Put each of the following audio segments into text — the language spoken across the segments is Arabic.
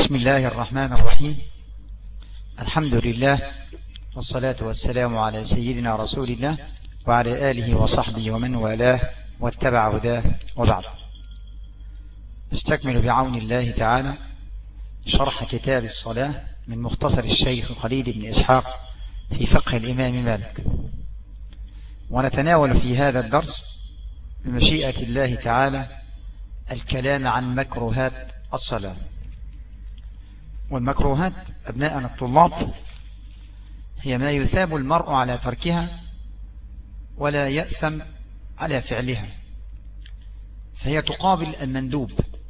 بسم الله الرحمن الرحيم. الحمد لله والصلاة والسلام على سيدنا رسول الله وعلى آله وصحبه ومن والاه واتبع هداه، وبعد. نستكمل بعون الله تعالى شرح كتاب الصلاة من مختصر الشيخ خليل بن إسحاق في فقه الإمام مالك، ونتناول في هذا الدرس بمشيئة الله تعالى الكلام عن مكروهات الصلاة. والمكروهات أبناءنا الطلاب هي ما يثاب المرء على تركها ولا يأثم على فعلها، فهي تقابل المندوب،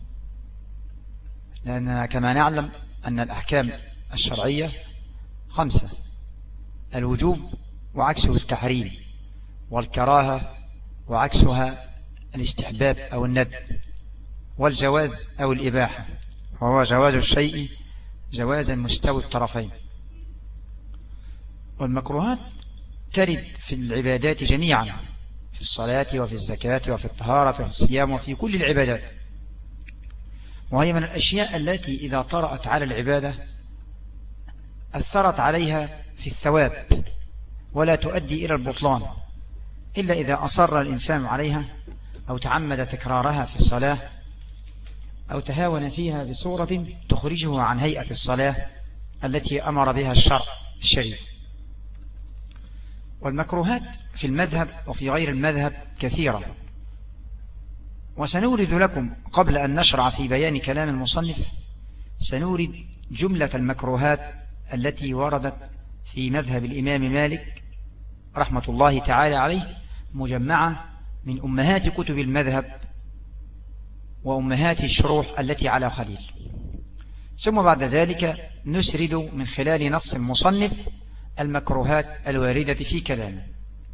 لأننا كما نعلم أن الأحكام الشرعية 5: الوجوب وعكسه التحريم، والكراهة وعكسها الاستحباب أو الندب، والجواز أو الإباحة، وهو جواز الشيء جوازا مستوي الطرفين. والمكروهات ترد في العبادات جميعا، في الصلاة وفي الزكاة وفي الطهارة وفي الصيام وفي كل العبادات، وهي من الأشياء التي إذا طرأت على العبادة أثرت عليها في الثواب ولا تؤدي إلى البطلان إلا إذا أصر الإنسان عليها أو تعمد تكرارها في الصلاة أو تهاون فيها بصورة تخرجه عن هيئة الصلاة التي أمر بها الشرع الشريف. والمكروهات في المذهب وفي غير المذهب كثيرة، وسنورد لكم قبل أن نشرع في بيان كلام المصنف سنورد جملة المكروهات التي وردت في مذهب الإمام مالك رحمة الله تعالى عليه، مجمعة من أمهات كتب المذهب وأمهات الشروح التي على خليل. ثم بعد ذلك نسرد من خلال نص المصنف المكروهات الواردة في كلامه.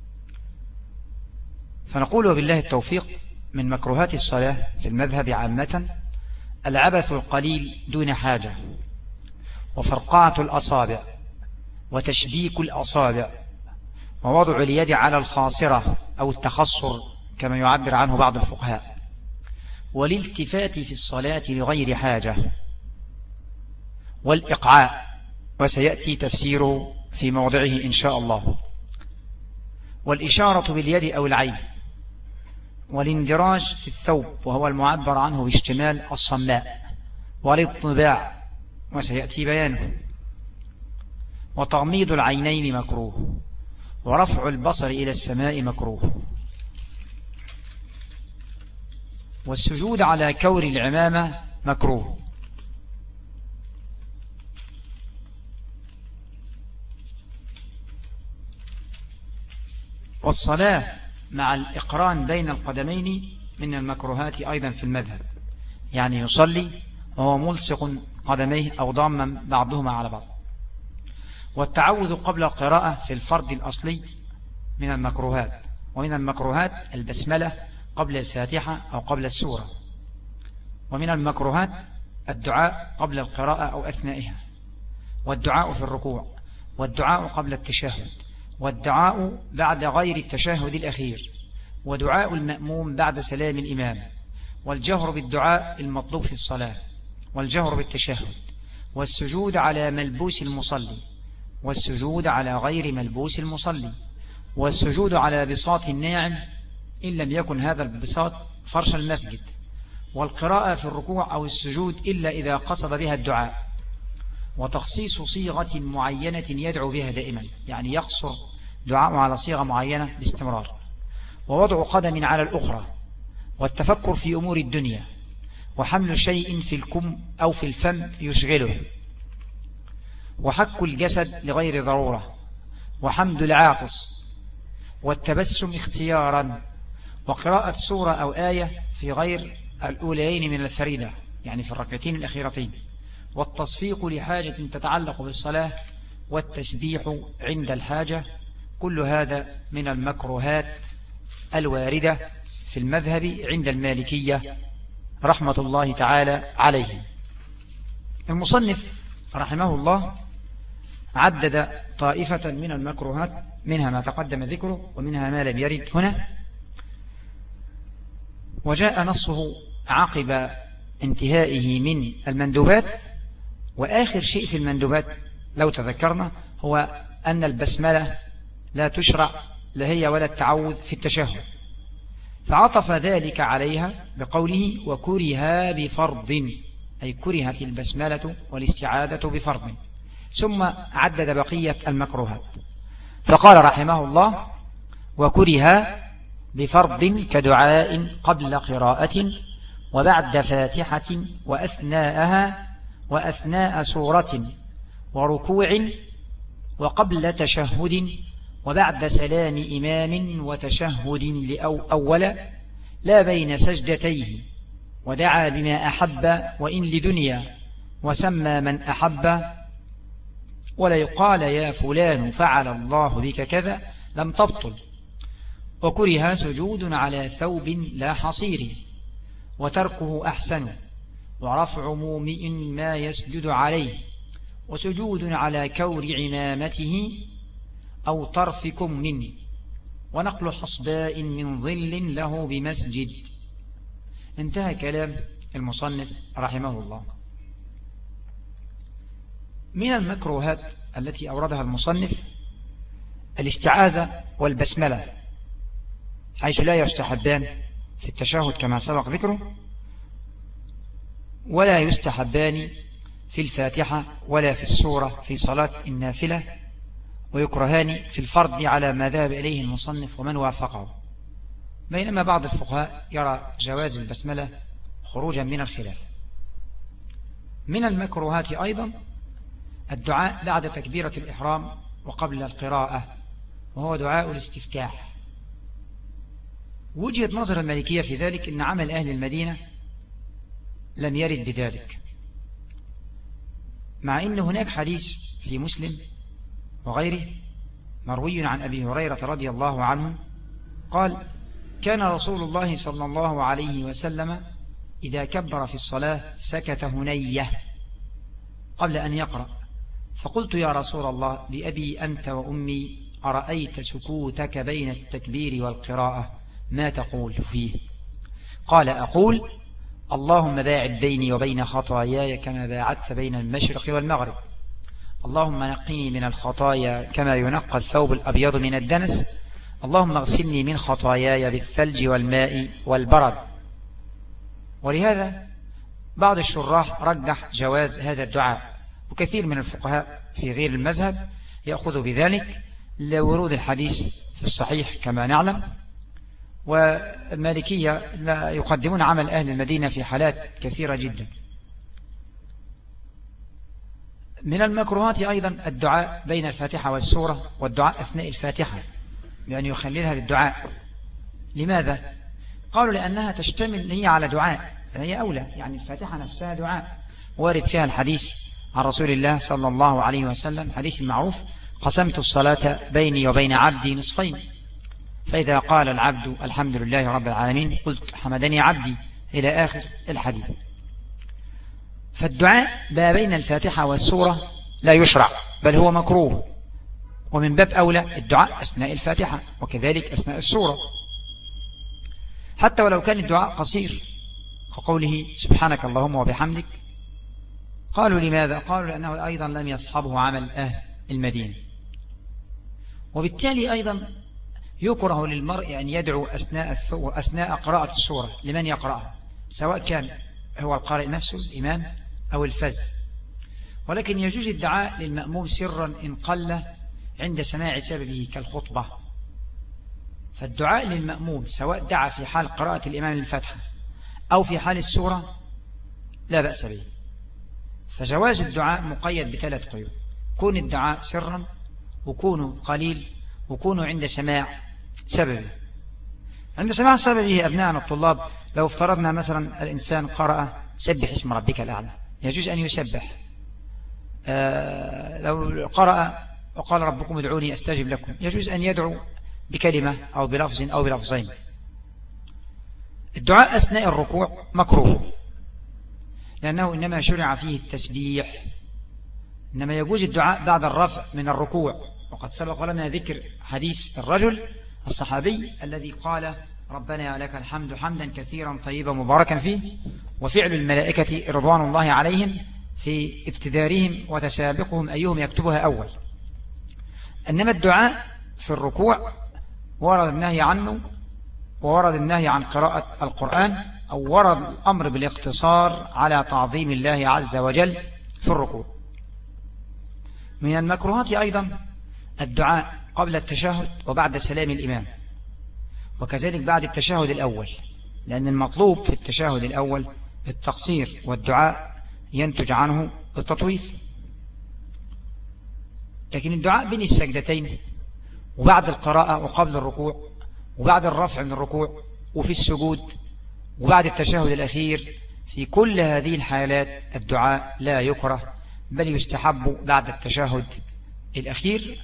فنقول وبالله التوفيق: من مكروهات الصلاة في المذهب عامة العبث القليل دون حاجة، وفرقعة الأصابع، وتشبيك الأصابع، ووضع اليد على الخاصرة أو التخصر كما يعبر عنه بعض الفقهاء، والالتفات في الصلاة لغير حاجة، والإقعاء، وسيأتي تفسيره في موضعه إن شاء الله، والإشارة باليد أو العين، والاندراج في الثوب وهو المعبر عنه باشتمال الصماء، والاطباع وسيأتي بيانه، وتغميض العينين مكروه، ورفع البصر إلى السماء مكروه، والسجود على كور العمامة مكروه. والصلاة مع الإقران بين القدمين من المكروهات أيضا في المذهب، يعني يصلي وهو ملصق قدميه أو ضاما بعضهما على بعض. والتعوذ قبل القراءة في الفرض الأصلي من المكروهات. ومن المكروهات البسملة قبل الفاتحة أو قبل السورة. ومن المكروهات الدعاء قبل القراءة أو أثنائها، والدعاء في الركوع، والدعاء قبل التشهد، والدعاء بعد غير التشهد الأخير، ودعاء المأموم بعد سلام الإمام، والجهر بالدعاء المطلوب في الصلاة، والجهر بالتشهد، والسجود على ملبوس المصلي، والسجود على غير ملبوس المصلي، والسجود على بساط الناعم إن لم يكن هذا البساط فرش المسجد، والقراءة في الركوع أو السجود إلا إذا قصد بها الدعاء، وتخصيص صيغة معينة يدعو بها دائما، يعني يقصر دعاء على صيغة معينة باستمرار، ووضع قدم على الأخرى، والتفكر في أمور الدنيا، وحمل شيء في الكم أو في الفم يشغله، وحك الجسد لغير ضرورة، وحمد العاطس، والتبسم اختيارا، وقراءة سورة أو آية في غير الأولين من الفريضة، يعني في الركعتين الأخيرتين، والتصفيق لحاجة تتعلق بالصلاة، والتسبيح عند الحاجة. كل هذا من المكروهات الواردة في المذهب عند المالكية رحمة الله تعالى عليهم. المصنف رحمه الله عدد طائفة من المكروهات، منها ما تقدم ذكره ومنها ما لم يرد هنا، وجاء نصه عقب انتهائه من المندوبات وآخر شيء في المندوبات لو تذكرنا هو أن البسملة لا تشرع لهي ولا التعوذ في التشهد، فعطف ذلك عليها بقوله وكره بفرض، أي كرهت البسملة والاستعاذة بفرض، ثم عدد بقية المكروهات فقال رحمه الله وكره بفرض كدعاء قبل قراءة وبعد فاتحة وأثناءها وأثناء سورة وركوع وقبل تشهد وبعد سلام إمام وتشهد أول لا بين سجدتيه، ودعا بما أحب وإن لدنيا وسمى من أحب، ولا يقال يا فلان فعل الله بك كذا لم تبطل. وكره سجود على ثوب لا حصير وتركه أحسن، ورفع مومئ ما يسجد عليه، وسجود على كور عمامته أو طرفكم منه، ونقل حصباء من ظل له بمسجد. انتهى كلام المصنف رحمه الله. من المكروهات التي أوردها المصنف الاستعاذة والبسملة، حيث لا يستحبان في التشهد كما سبق ذكره، ولا يستحبان في الفاتحة ولا في السورة في صلاة النافلة، ويكرهان في الفرض على ما ذهب إليه المصنف ومن وافقه، بينما بعض الفقهاء يرى جواز البسملة خروجا من الخلاف. من المكروهات أيضا الدعاء بعد تكبيرة الإحرام وقبل القراءة، وهو دعاء الاستفتاح. وجهة نظر المالكية في ذلك إن عمل أهل المدينة لم يرد بذلك، مع أن هناك حديث في مسلم وغيره مروي عن أبي هريرة رضي الله عنه قال كان رسول الله صلى الله عليه وسلم إذا كبر في الصلاة سكت هنية قبل أن يقرأ، فقلت يا رسول الله بأبي أنت وأمي أرأيت سكوتك بين التكبير والقراءة ما تقول فيه؟ قال أقول اللهم باعد بيني وبين خطاياي كما باعدت بين المشرق والمغرب، اللهم نقني من الخطايا كما ينقى الثوب الأبيض من الدنس، اللهم اغسلني من خطاياي بالثلج والماء والبرد. ولهذا بعض الشراح رجح جواز هذا الدعاء، وكثير من الفقهاء في غير المذهب يأخذ بذلك لورود الحديث في الصحيح كما نعلم، والمالكية لا يقدمون عمل أهل المدينة في حالات كثيرة جدا. من المكروهات أيضا الدعاء بين الفاتحة والسورة، والدعاء أثناء الفاتحة بأن يخللها بالدعاء. لماذا؟ قالوا لأنها تشتمل هي على دعاء، هي أولى، يعني الفاتحة نفسها دعاء، وارد فيها الحديث عن رسول الله صلى الله عليه وسلم، حديث المعروف قسمت الصلاة بيني وبين عبدي نصفين، فإذا قال العبد الحمد لله رب العالمين قلت حمدني عبدي إلى آخر الحديث. فالدعاء ما بين الفاتحة والسورة لا يشرع بل هو مكروه، ومن باب أولى الدعاء أثناء الفاتحة وكذلك أثناء السورة، حتى ولو كان الدعاء قصير كقوله سبحانك اللهم وبحمدك. قالوا لماذا؟ قالوا لأنه أيضا لم يصحبه عمل أهل المدينة، وبالتالي أيضا يكره للمرء أن يدعو أثناء قراءة السورة لمن يقرأها، سواء كان هو القارئ نفسه الإمام أو الفز، ولكن يجوز الدعاء للمأموم سرا إن قل عند سماع سببه كالخطبة. فالدعاء للمأموم سواء دعا في حال قراءة الإمام الفاتحة أو في حال السورة لا بأس به. فجواز الدعاء مقيد بثلاث قيود: كون الدعاء سرا، وكونه قليل، وكونه عند سماع سببه. عند سماع سببه أبناءنا الطلاب، لو افترضنا مثلا الإنسان قرأ سبح اسم ربك الأعلى، يجوز أن يسبح. لو قرأ وقال ربكم ادعوني أستجب لكم، يجوز أن يدعو بكلمة أو بلفظ أو بلفظين. الدعاء أثناء الركوع مكروه، لأنه إنما شرع فيه التسبيح، إنما يجوز الدعاء بعد الرفع من الركوع. وقد سبق لنا ذكر حديث الرجل الصحابي الذي قال ربنا لك الحمد حمدا كثيرا طيبا مباركا فيه، وفعل الملائكة رضوان الله عليهم في ابتدارهم وتسابقهم أيهم يكتبها أول. إنما الدعاء في الركوع ورد النهي عنه، وورد النهي عن قراءة القرآن، أو ورد الأمر بالاقتصار على تعظيم الله عز وجل في الركوع. من المكروهات أيضا الدعاء قبل التشهد وبعد سلام الإمام، وكذلك بعد التشهد الأول، لأن المطلوب في التشهد الأول التقصير، والدعاء ينتج عنه التطويل. لكن الدعاء بين السجدتين وبعد القراءة وقبل الركوع وبعد الرفع من الركوع وفي السجود وبعد التشهد الأخير، في كل هذه الحالات الدعاء لا يكره، بل يستحب بعد التشهد الأخير،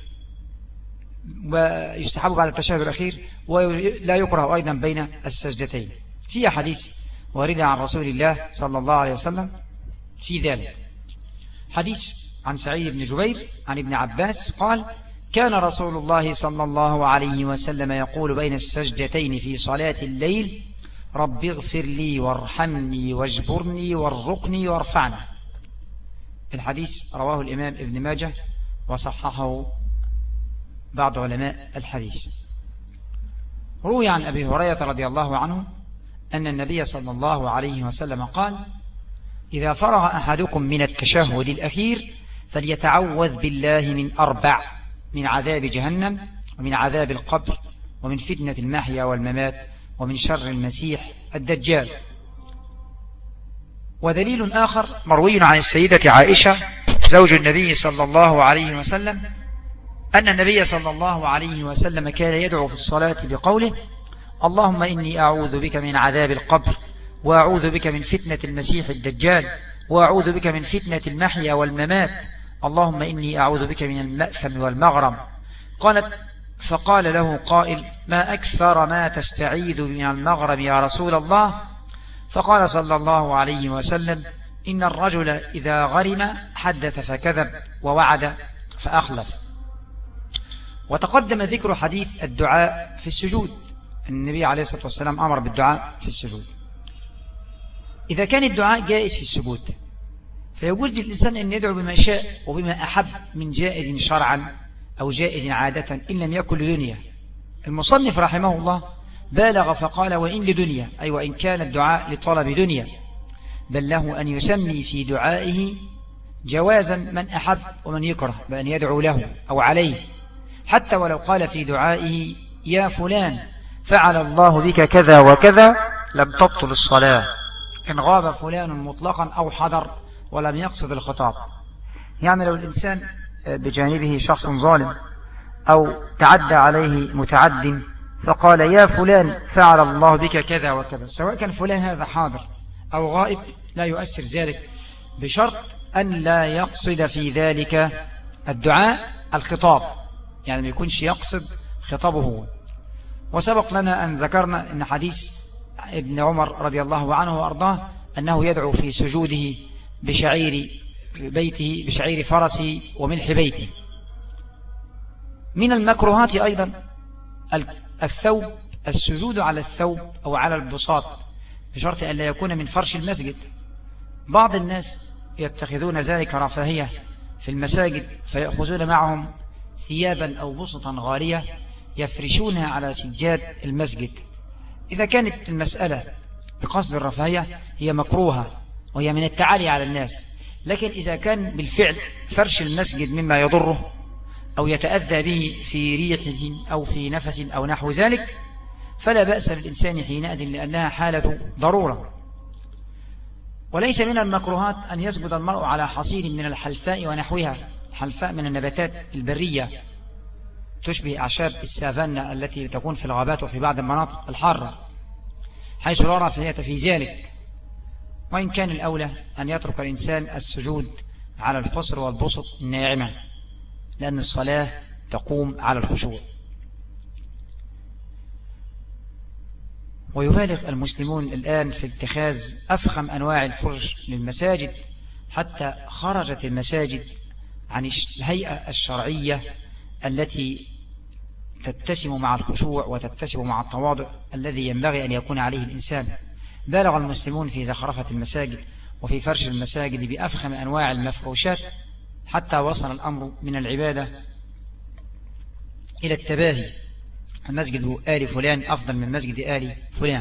ويستحب بعد التشهد الأخير، ولا يكره أيضا بين السجدتين. في حديث واردة عن رسول الله صلى الله عليه وسلم في ذلك. حديث عن سعيد بن جبير عن ابن عباس قال: كان رسول الله صلى الله عليه وسلم يقول بين السجدتين في صلاة الليل: رب اغفر لي وارحمني واجبرني وارزقني وارفعني. الحديث رواه الإمام ابن ماجه وصححه بعض علماء الحديث. روي عن أبي هريرة رضي الله عنه أن النبي صلى الله عليه وسلم قال: إذا فرغ أحدكم من التشهد الأخير فليتعوذ بالله من 4: من عذاب جهنم، ومن عذاب القبر، ومن فتنة المحيا والممات، ومن شر المسيح الدجال. ودليل آخر مروي عن السيدة عائشة زوج النبي صلى الله عليه وسلم أن النبي صلى الله عليه وسلم كان يدعو في الصلاة بقوله: اللهم إني أعوذ بك من عذاب القبر، وأعوذ بك من فتنة المسيح الدجال، وأعوذ بك من فتنة المحيا والممات، اللهم إني أعوذ بك من المأثم والمغرم. قالت: فقال له قائل: ما أكثر ما تستعيذ من المغرم يا رسول الله؟ فقال صلى الله عليه وسلم: إن الرجل إذا غرم حدث فكذب، ووعد فأخلف. وتقدم ذكر حديث الدعاء في السجود. النبي عليه الصلاة والسلام أمر بالدعاء في السجود. إذا كان الدعاء جائز في السجود، فيجوز للإنسان أن يدعو بما شاء وبما أحب من جائز شرعا أو جائز عادة إن لم يكن لدنيا. المصنف رحمه الله بالغ فقال: وإن لدنيا، أي وإن كان الدعاء لطلب دنيا، بل له أن يسمي في دعائه جوازا من أحب ومن يكره بأن يدعو له أو عليه، حتى ولو قال في دعائه: يا فلان فعل الله بك كذا وكذا، لم تبطل الصلاة إن غاب فلان مطلقا أو حضر ولم يقصد الخطاب. يعني لو الإنسان بجانبه شخص ظالم أو تعدى عليه متعد فقال: يا فلان فعل الله بك كذا وكذا، سواء كان فلان هذا حاضر أو غائب لا يؤثر ذلك، بشرط أن لا يقصد في ذلك الدعاء الخطاب، يعني ما يكونش يقصد خطابه هو. وسبق لنا أن ذكرنا أن حديث ابن عمر رضي الله عنه وأرضاه أنه يدعو في سجوده بشعير بيته، بشعير فرسه وملح بيته. من المكروهات أيضا الثوب، السجود على الثوب أو على البساط، بشرط أن لا يكون من فرش المسجد. بعض الناس يتخذون ذلك رفاهية في المساجد، فيأخذون معهم ثيابا أو بسطا غالية يفرشونها على سجاد المسجد. إذا كانت المسألة بقصد الرفاهية هي مكروهة وهي من التعالي على الناس، لكن إذا كان بالفعل فرش المسجد مما يضره أو يتأذى به في ريحه أو في نفس أو نحو ذلك، فلا بأس للإنسان حينئذ، لأنها حالة ضرورة. وليس من المكروهات أن يسجد المرء على حصير من الحلفاء ونحوها. الحلفاء من النباتات البرية تشبه أعشاب السافانا التي تكون في الغابات وفي بعض المناطق الحارة، حيث لا رفاهية في ذلك. وإن كان الأولى أن يترك الإنسان السجود على الحصر والبسط الناعمة، لأن الصلاة تقوم على الخشوع. ويبالغ المسلمون الآن في اتخاذ أفخم أنواع الفرش للمساجد، حتى خرجت المساجد عن الهيئة الشرعية التي تتسم مع الخشوع وتتسم مع التواضع الذي ينبغي أن يكون عليه الإنسان. بالغ المسلمون في زخرفة المساجد وفي فرش المساجد بأفخم أنواع المفروشات، حتى وصل الأمر من العبادة إلى التباهي، المسجد آل فلان أفضل من مسجد آل فلان.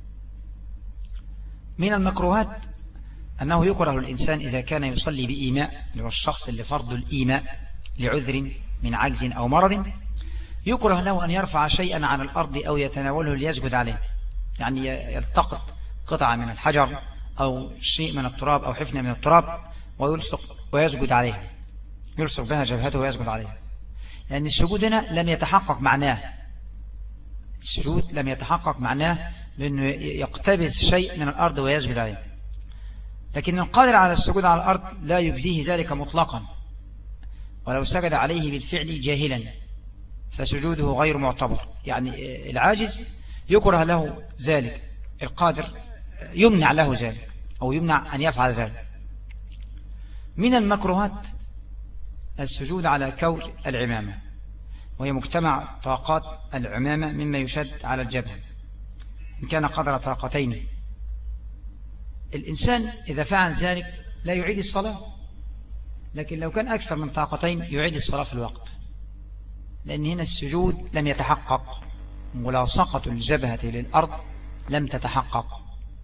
من المكروهات أنه يكره الإنسان إذا كان يصلي بإيماء، اللي هو الشخص اللي فرض الإيماء لعذر من عجز أو مرض، يكره له أن يرفع شيئا عن الأرض أو يتناوله ليسجد عليه، يعني يلتقط قطعة من الحجر أو شيء من التراب أو حفنة من التراب ويلصق ويسجد عليها، يلصق بها جبهته ويسجد عليها، لأن السجود هنا لم يتحقق معناه، السجود لم يتحقق معناه بأنه يقتبس شيء من الأرض ويسجد عليه. لكن القادر على السجود على الأرض لا يجزيه ذلك مطلقا، ولو سجد عليه بالفعل جاهلا فسجوده غير معتبر، يعني العاجز يكره له ذلك، القادر يمنع له ذلك أو يمنع أن يفعل ذلك. من المكروهات السجود على كور العمامة، وهي مجتمع طاقات العمامة مما يشد على الجبهة إن كان قدر طاقتين. الإنسان إذا فعل ذلك لا يعيد الصلاة، لكن لو كان أكثر من طاقتين يعيد الصلاة في الوقت، لأن هنا السجود لم يتحقق، ملاصقة الجبهة للأرض لم تتحقق.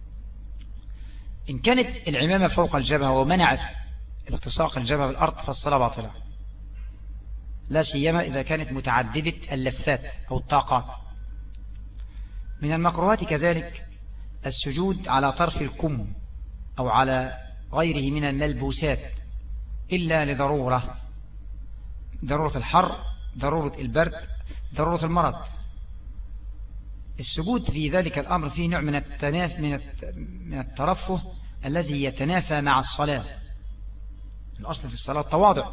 إن كانت العمامة فوق الجبهة ومنعت التصاق الجبهة بالأرض فالصلاة باطلة، لا سيما إذا كانت متعددة اللثات أو الطاقات. من المكروهات كذلك السجود على طرف الكم أو على غيره من الملبوسات إلا لضرورة، ضرورة الحر، ضرورة البرد، ضرورة المرض. السجود في ذلك الأمر فيه نوع من الترفه الذي يتنافى مع الصلاة. الأصل في الصلاة التواضع،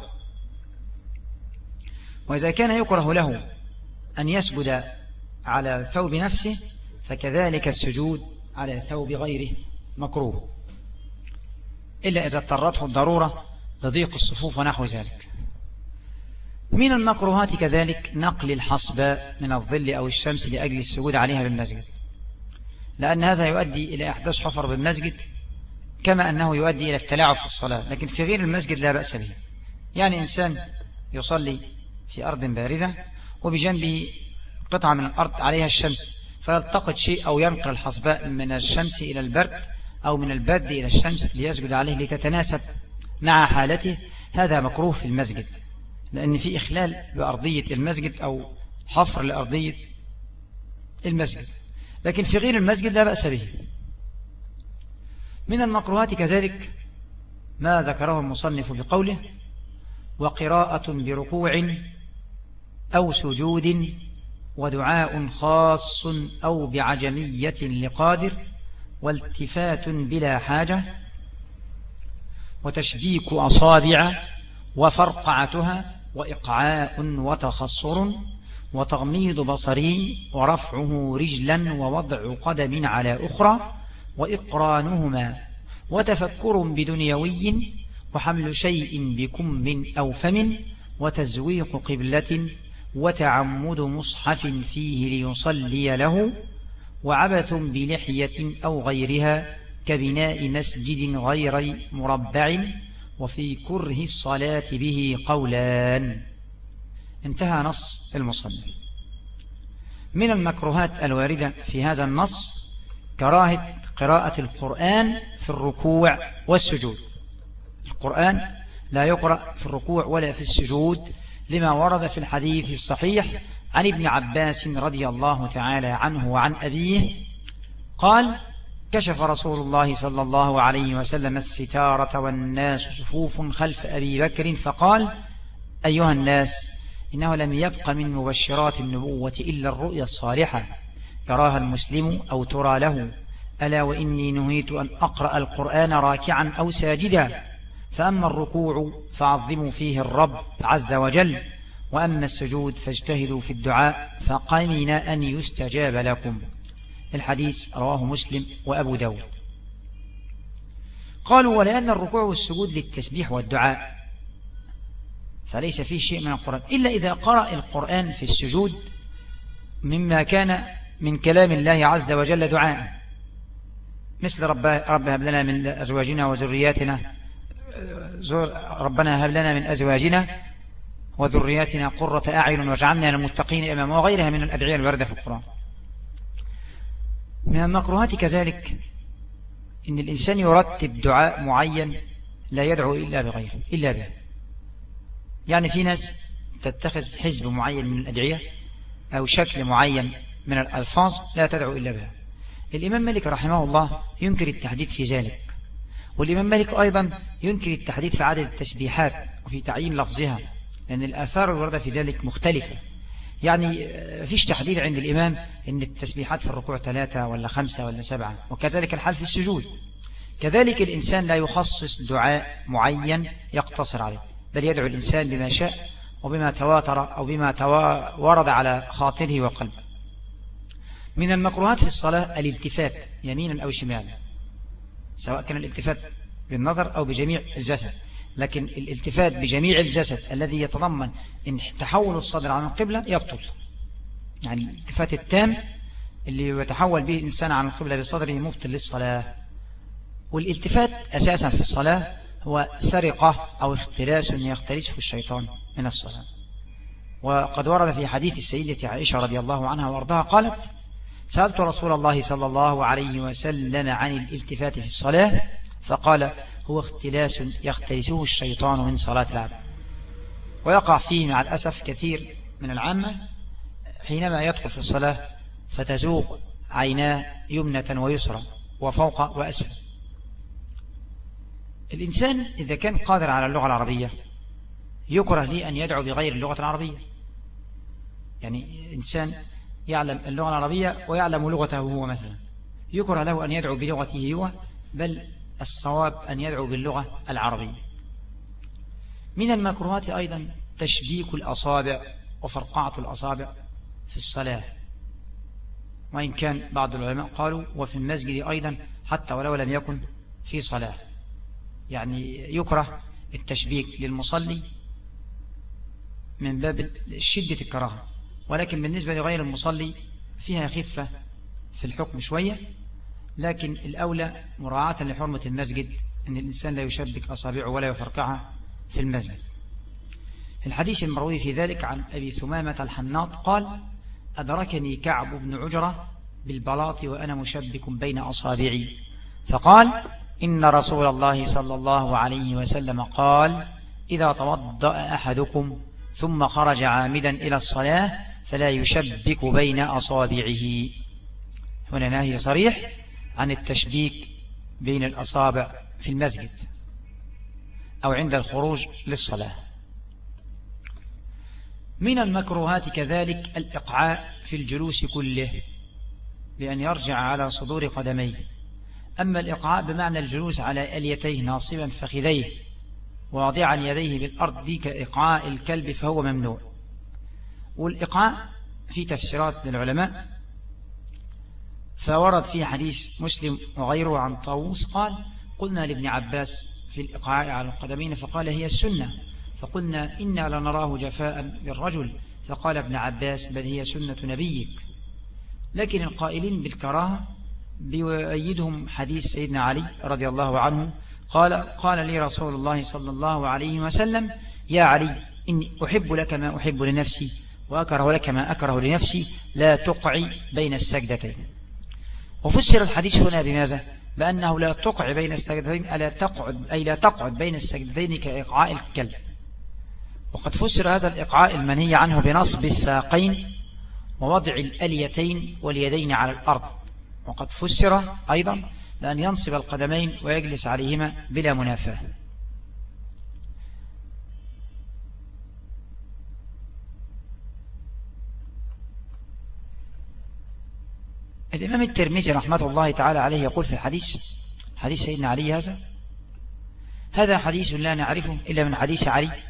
وإذا كان يكره له أن يسجد على ثوب نفسه فكذلك السجود على ثوب غيره مكروه، إلا إذا اضطرته الضرورة لضيق الصفوف ونحو ذلك. من المكروهات كذلك نقل الحصباء من الظل أو الشمس لأجل السجود عليها بالمسجد، لأن هذا يؤدي إلى إحداث حفر بالمسجد كما أنه يؤدي إلى التلاعب في الصلاة، لكن في غير المسجد لا بأس به. يعني إنسان يصلي في أرض باردة وبجنبه قطعة من الأرض عليها الشمس، فيلتقط شيء أو ينقل الحصباء من الشمس إلى البرد أو من البرد إلى الشمس ليسجد عليه لتتناسب مع حالته، هذا مكروه في المسجد، لأن في إخلال بأرضية المسجد أو حفر لأرضية المسجد، لكن في غير المسجد لا بأس به. من المكروهات كذلك ما ذكره المصنف بقوله وقراءة بركوع أو سجود ودعاء خاص أو بعجمية لقادر والتفات بلا حاجة وتشبيك أصابع وفرقعتها وإقعاء وتخصر وتغميض بصري ورفعه رجلا ووضع قدم على أخرى وإقرانهما وتفكر بدنيوي وحمل شيء بكم أو فم وتزويق قبلة وتعمد مصحف فيه ليصلي له وعبث بلحية أو غيرها كبناء مسجد غير مربع وفي كره الصلاة به قولان. انتهى نص المصنف. من المكروهات الواردة في هذا النص كراهة قراءة القرآن في الركوع والسجود. القرآن لا يقرأ في الركوع ولا في السجود لما ورد في الحديث الصحيح عن ابن عباس رضي الله تعالى عنه وعن أبيه قال كشف رسول الله صلى الله عليه وسلم الستارة والناس صفوف خلف أبي بكر فقال أيها الناس إنه لم يبق من مبشرات النبوة إلا الرؤيا الصالحة يراها المسلم أو ترى له ألا وإني نهيت أن أقرأ القرآن راكعا أو ساجدا فأما الركوع فعظموا فيه الرب عز وجل وأما السجود فاجتهدوا في الدعاء فقمن أن يستجاب لكم. الحديث رواه مسلم وأبو داود. قالوا ولأن الركوع والسجود للتسبيح والدعاء فليس فيه شيء من القرآن إلا إذا قرأ القرآن في السجود مما كان من كلام الله عز وجل دعاء مثل رب هب لنا من أزواجنا وذرياتنا، ربنا هب لنا من أزواجنا وذرياتنا قرة أعين واجعلنا للمتقين إماما، وغيرها من الأدعية الواردة في القرآن. من المكروهات كذلك إن الإنسان يرتب دعاء معين لا يدعو إلا بغيره إلا به. يعني في ناس تتخذ حزب معين من الأدعية أو شكل معين من الألفاظ لا تدعو إلا بها. الإمام مالك رحمه الله ينكر التحديد في ذلك، والإمام مالك أيضا ينكر التحديد في عدد التسبيحات وفي تعيين لفظها، لأن الآثار الواردة في ذلك مختلفة. يعني فيش تحديد عند الإمام أن التسبيحات في الركوع 3 ولا 5 ولا 7، وكذلك الحال في السجود. كذلك الإنسان لا يخصص دعاء معين يقتصر عليه، بل يدعو الإنسان بما شاء وبما تواتر أو بما ورد على خاطره وقلبه. من المكروهات في الصلاة الالتفات يمينا أو شمالا، سواء كان الالتفات بالنظر أو بجميع الجسد، لكن الالتفات بجميع الجسد الذي يتضمن إن تحول الصدر عن القبلة يبطل. يعني الالتفات التام اللي يتحول به الإنسان عن القبلة بصدره مبطل للصلاة. والالتفات أساسا في الصلاة هو سرقة أو اختلاس يختلسه الشيطان من الصلاة. وقد ورد في حديث السيدة عائشة رضي الله عنها وارضاها قالت: سألت رسول الله صلى الله عليه وسلم عن الالتفات في الصلاة فقال: هو اختلاس يختلسه الشيطان من صلاة العبد. ويقع فيه مع الأسف كثير من العامة حينما يدخل في الصلاة فتزوغ عيناه يمنة ويسرى وفوق وأسفل. الإنسان إذا كان قادر على اللغة العربية يكره لي أن يدعو بغير اللغة العربية. يعني إنسان يعلم اللغة العربية ويعلم لغته هو مثلا، يكره له أن يدعو بلغته هو، بل الصواب أن يدعو باللغة العربية. من المكروهات أيضا تشبيك الأصابع وفرقعة الأصابع في الصلاة، وإن كان بعض العلماء قالوا وفي المسجد أيضا حتى ولو لم يكن في صلاة. يعني يكره التشبيك للمصلي من باب شدة الكراهة، ولكن بالنسبة لغير المصلي فيها خفة في الحكم شوية، لكن الأولى مراعاة لحرمة المسجد أن الإنسان لا يشبك أصابعه ولا يفرقعها في المسجد. الحديث المروي في ذلك عن أبي ثمامة الحناط قال: أدركني كعب بن عجرة بالبلاط وأنا مشبك بين أصابعي، فقال: إن رسول الله صلى الله عليه وسلم قال: إذا توضأ أحدكم ثم خرج عامدا إلى الصلاة فلا يشبك بين أصابعه. هنا نهي صريح عن التشبيك بين الأصابع في المسجد أو عند الخروج للصلاة. من المكروهات كذلك الإقعاء في الجلوس كله بأن يرجع على صدور قدميه. أما الإقعاء بمعنى الجلوس على أليتيه ناصبا فخذيه واضعا يديه بالأرض كإقعاء الكلب فهو ممنوع. والإقعاء في تفسيرات للعلماء، فورد في حديث مسلم وغيره عن طاووس قال: قلنا لابن عباس في الإقعاء على القدمين فقال: هي السنة، فقلنا إنا لنراه جفاء بالرجل، فقال ابن عباس: بل هي سنة نبيك. لكن القائلين بالكراهة بيؤيدهم حديث سيدنا علي رضي الله عنه قال لي رسول الله صلى الله عليه وسلم: يا علي إني أحب لك ما أحب لنفسي وأكره لك ما أكره لنفسي، لا تقعي بين السجدتين. وفسر الحديث هنا بماذا؟ بأنه لا تقع بين السجدتين أي لا تقعد بين السجدتين كإقعاء الكلب. وقد فسر هذا الإقعاء المنهي عنه بنصب الساقين ووضع الأليتين واليدين على الأرض. وقد فسر أيضا بأن ينصب القدمين ويجلس عليهما بلا منافاة. الإمام الترمذي رحمة الله تعالى عليه يقول في حديث سيدنا علي هذا حديث لا نعرفه إلا من حديث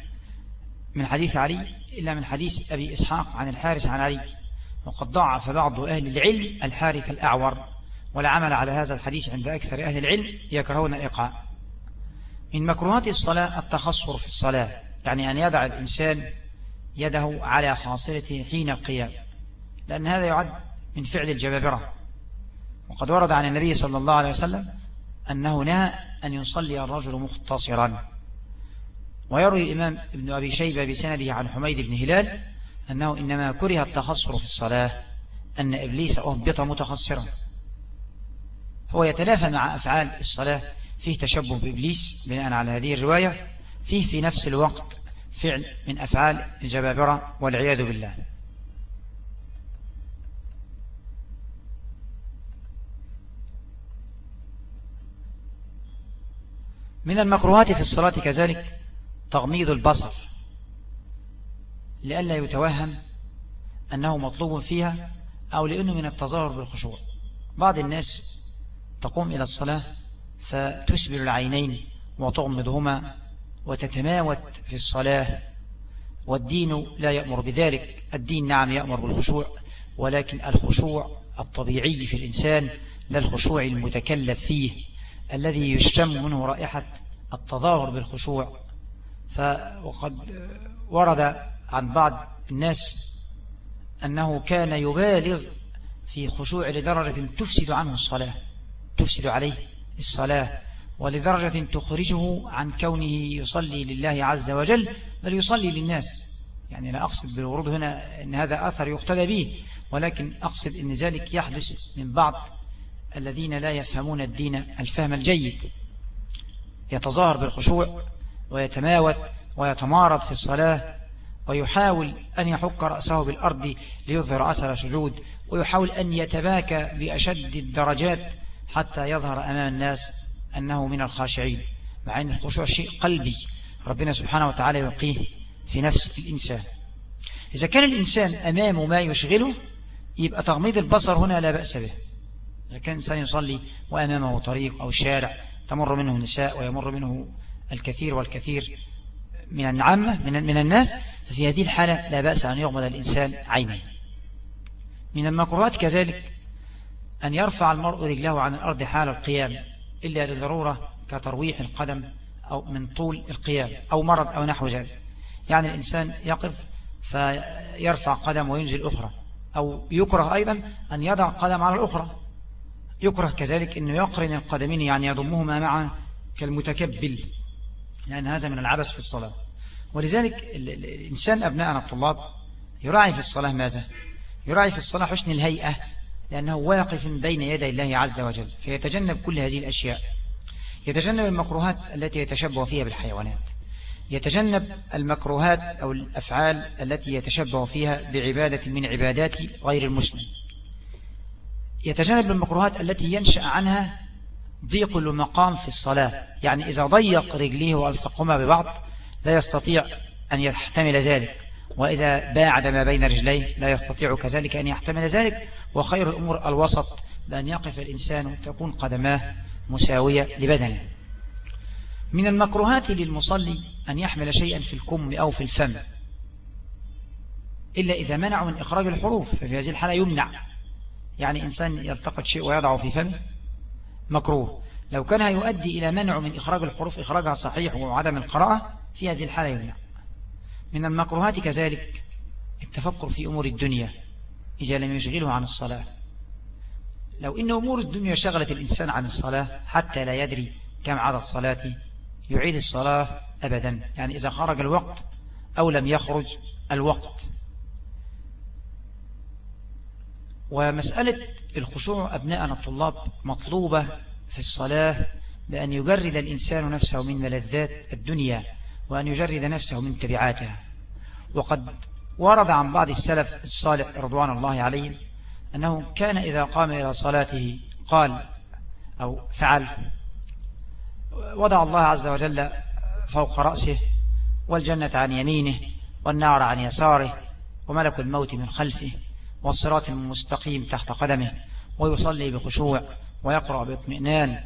علي إلا من حديث أبي إسحاق عن الحارث عن علي، وقد ضعف بعض أهل العلم الحارث الأعور، والعمل على هذا الحديث عند أكثر أهل العلم يكرهون الإقعاء. من مكروهات الصلاة التخصر في الصلاة، يعني أن يضع الإنسان يده على خاصرته حين القيام، لأن هذا يعد من فعل الجبابرة، وقد ورد عن النبي صلى الله عليه وسلم أنه نهى أن يصلي الرجل مختصرا. ويروي الإمام ابن أبي شيبة بسنده عن حميد بن هلال أنه إنما كره التخصر في الصلاة أن إبليس أهبط متخصرا. هو يتلافى مع أفعال الصلاة، فيه تشبه بإبليس بناء على هذه الرواية، فيه في نفس الوقت فعل من أفعال الجبابرة والعياذ بالله. من المكروهات في الصلاة كذلك تغميض البصر، لئلا يتوهم أنه مطلوب فيها أو لأنه من التظاهر بالخشوع. بعض الناس تقوم إلى الصلاة فتسبل العينين وتغمضهما وتتماوت في الصلاة، والدين لا يأمر بذلك. الدين نعم يأمر بالخشوع، ولكن الخشوع الطبيعي في الإنسان لا الخشوع المتكلف فيه الذي يشتم منه رائحة التظاهر بالخشوع. وقد ورد عن بعض الناس أنه كان يبالغ في خشوع لدرجة تفسد عنه الصلاة، تفسد عليه الصلاة، ولدرجة تخرجه عن كونه يصلي لله عز وجل بل يصلي للناس. يعني لا أقصد بالورود هنا أن هذا أثر يقتدى به، ولكن أقصد أن ذلك يحدث من بعض الذين لا يفهمون الدين الفهم الجيد، يتظاهر بالخشوع ويتماوت ويتمارض في الصلاة، ويحاول أن يحك رأسه بالأرض ليظهر أثر سجود، ويحاول أن يتباكى بأشد الدرجات حتى يظهر أمام الناس أنه من الخاشعين، مع أن الخشوع شيء قلبي ربنا سبحانه وتعالى يلقيه في نفس الإنسان. إذا كان الإنسان أمامه ما يشغله يبقى تغميض البصر هنا لا بأس به. إذا كان إنسان يصلي وأمامه طريق أو شارع تمر منه نساء ويمر منه الكثير والكثير من العامة من الناس، ففي هذه الحالة لا بأس أن يغمض الإنسان عينيه. من المكروهات كذلك أن يرفع المرء رجله عن الأرض حال القيام إلا لضرورة كترويح القدم أو من طول القيام أو مرض أو نحو ذلك. يعني الإنسان يقف فيرفع قدم وينزل أخرى، أو يكره أيضا أن يضع قدم على الأخرى. يكره كذلك أنه يقرن القدمين يعني يضمهما معا كالمتكبل، لأن هذا من العبث في الصلاة. ولذلك الإنسان أبناءنا الطلاب يراعي في الصلاة ماذا؟ يراعي في الصلاة حسن الهيئة، لأنه واقف بين يدي الله عز وجل، فيتجنب كل هذه الأشياء. يتجنب المكروهات التي يتشبه فيها بالحيوانات، يتجنب المكروهات أو الأفعال التي يتشبه فيها بعبادة من عبادات غير المسلم، يتجنب المكروهات التي ينشأ عنها ضيق المقام في الصلاة. يعني إذا ضيق رجليه وألصقهما ببعض لا يستطيع أن يحتمل ذلك، وإذا باعد ما بين رجليه لا يستطيع كذلك أن يحتمل ذلك. وخير الأمور الوسط، بأن يقف الإنسان وتكون قدماه مساوية لبدنه. من المكروهات للمصلي أن يحمل شيئا في الكم أو في الفم، إلا إذا منع من إخراج الحروف، ففي هذه الحالة يمنع. يعني إنسان يلتقط شيء ويضعه في فمه مكروه. لو كان يؤدي إلى منع من إخراج الحروف إخراجها صحيح وعدم القراءة، في هذه الحالة يمنع. من المكروهات كذلك التفكر في أمور الدنيا إذا لم يشغله عن الصلاة. لو إن أمور الدنيا شغلت الإنسان عن الصلاة حتى لا يدري كم عدد صلاته يعيد الصلاة أبدا، يعني إذا خرج الوقت أو لم يخرج الوقت. ومسألة الخشوع أبناءنا الطلاب مطلوبة في الصلاة بأن يجرد الإنسان نفسه من ملذات الدنيا، وأن يجرد نفسه من تبعاتها. وقد ورد عن بعض السلف الصالح رضوان الله عليهم أنه كان إذا قام إلى صلاته قال أو فعل: وضع الله عز وجل فوق رأسه، والجنة عن يمينه، والنار عن يساره، وملك الموت من خلفه، والصراط المستقيم تحت قدمه، ويصلي بخشوع، ويقرأ باطمئنان،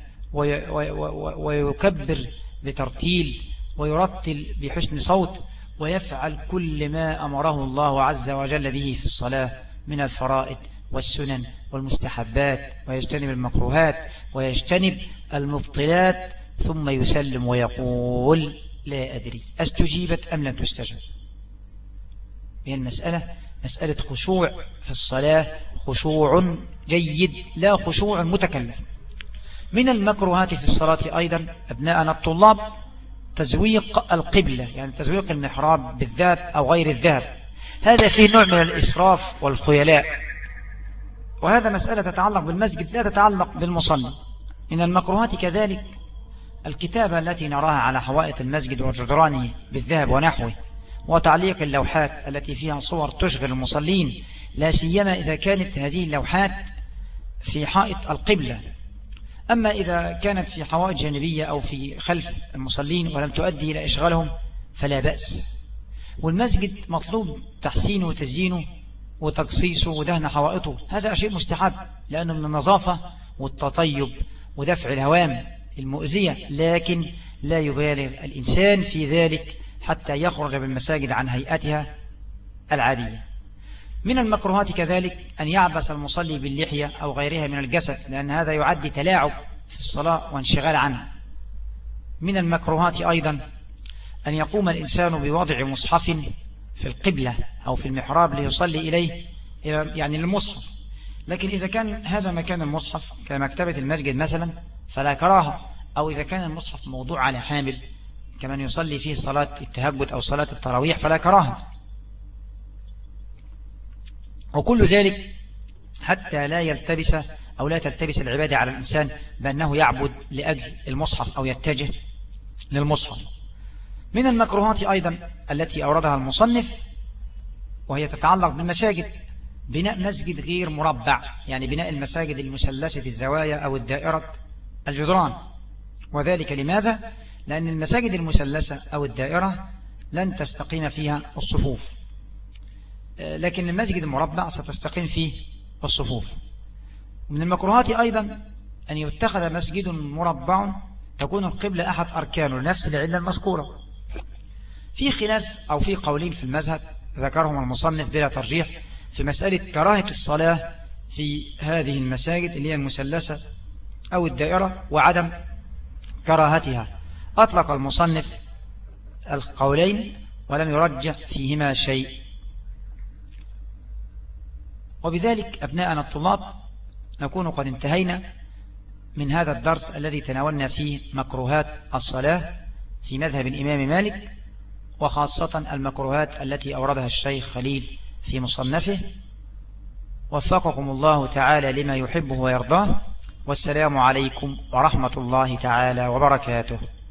ويكبر بترتيل، ويرتل بحسن صوت، ويفعل كل ما أمره الله عز وجل به في الصلاة من الفرائض والسنن والمستحبات، ويجتنب المكروهات ويجتنب المبطلات، ثم يسلم ويقول: لا أدري أستجيبت أم لم تستجب. هي المسألة مسألة خشوع في الصلاة خشوع جيد لا خشوع متكلف. من المكروهات في الصلاة أيضا أبناءنا الطلاب تزويق القبلة، يعني تزويق المحراب بالذهب أو غير الذهب. هذا فيه نوع من الإسراف والخيلاء، وهذا مسألة تتعلق بالمسجد لا تتعلق بالمصلي. من المكروهات كذلك الكتابة التي نراها على حوائط المسجد وجدرانه بالذهب ونحوه، وتعليق اللوحات التي فيها صور تشغل المصلين، لا سيما إذا كانت هذه اللوحات في حائط القبلة. أما إذا كانت في حوائط جانبية أو في خلف المصلين ولم تؤدي إلى إشغالهم فلا بأس. والمسجد مطلوب تحسينه وتزيينه وتقصيصه ودهن حوائطه، هذا شيء مستحب لأنه من النظافة والتطيب ودفع الهوام المؤذية، لكن لا يبالغ الإنسان في ذلك حتى يخرج بالمساجد عن هيئتها العادية. من المكروهات كذلك أن يعبس المصلي باللحية أو غيرها من الجسد، لأن هذا يعد تلاعب في الصلاة وانشغال عنها. من المكروهات أيضا أن يقوم الإنسان بوضع مصحف في القبلة أو في المحراب ليصلي إليه، يعني المصحف. لكن إذا كان هذا مكان المصحف كمكتبة المسجد مثلا فلا كراهة، أو إذا كان المصحف موضوع على حامل كمن يصلي فيه صلاة التهجد أو صلاة التراويح فلا كراهة. وكل ذلك حتى لا يلتبس أو لا تلتبس العبادة على الإنسان بأنه يعبد لأجل المصحف أو يتجه للمصحف. من المكروهات أيضا التي أوردها المصنف وهي تتعلق بالمساجد بناء مسجد غير مربع، يعني بناء المساجد المثلثة الزوايا أو الدائرة الجدران. وذلك لماذا؟ لأن المساجد المثلثة أو الدائرة لن تستقيم فيها الصفوف، لكن المسجد المربع ستستقيم فيه الصفوف. من المكروهات أيضا أن يتخذ مسجد مربع تكون القبلة أحد أركانه لنفس العلة المذكورة. في خلاف أو في قولين في المذهب ذكرهم المصنف بلا ترجيح في مسألة كراهة الصلاة في هذه المساجد اللي هي المثلثة أو الدائرة وعدم كراهتها. أطلق المصنف القولين ولم يرجح فيهما شيء. وبذلك أبناءنا الطلاب نكون قد انتهينا من هذا الدرس الذي تناولنا فيه مكروهات الصلاة في مذهب الإمام مالك، وخاصة المكروهات التي أوردها الشيخ خليل في مصنفه. وفقكم الله تعالى لما يحبه ويرضاه، والسلام عليكم ورحمة الله تعالى وبركاته.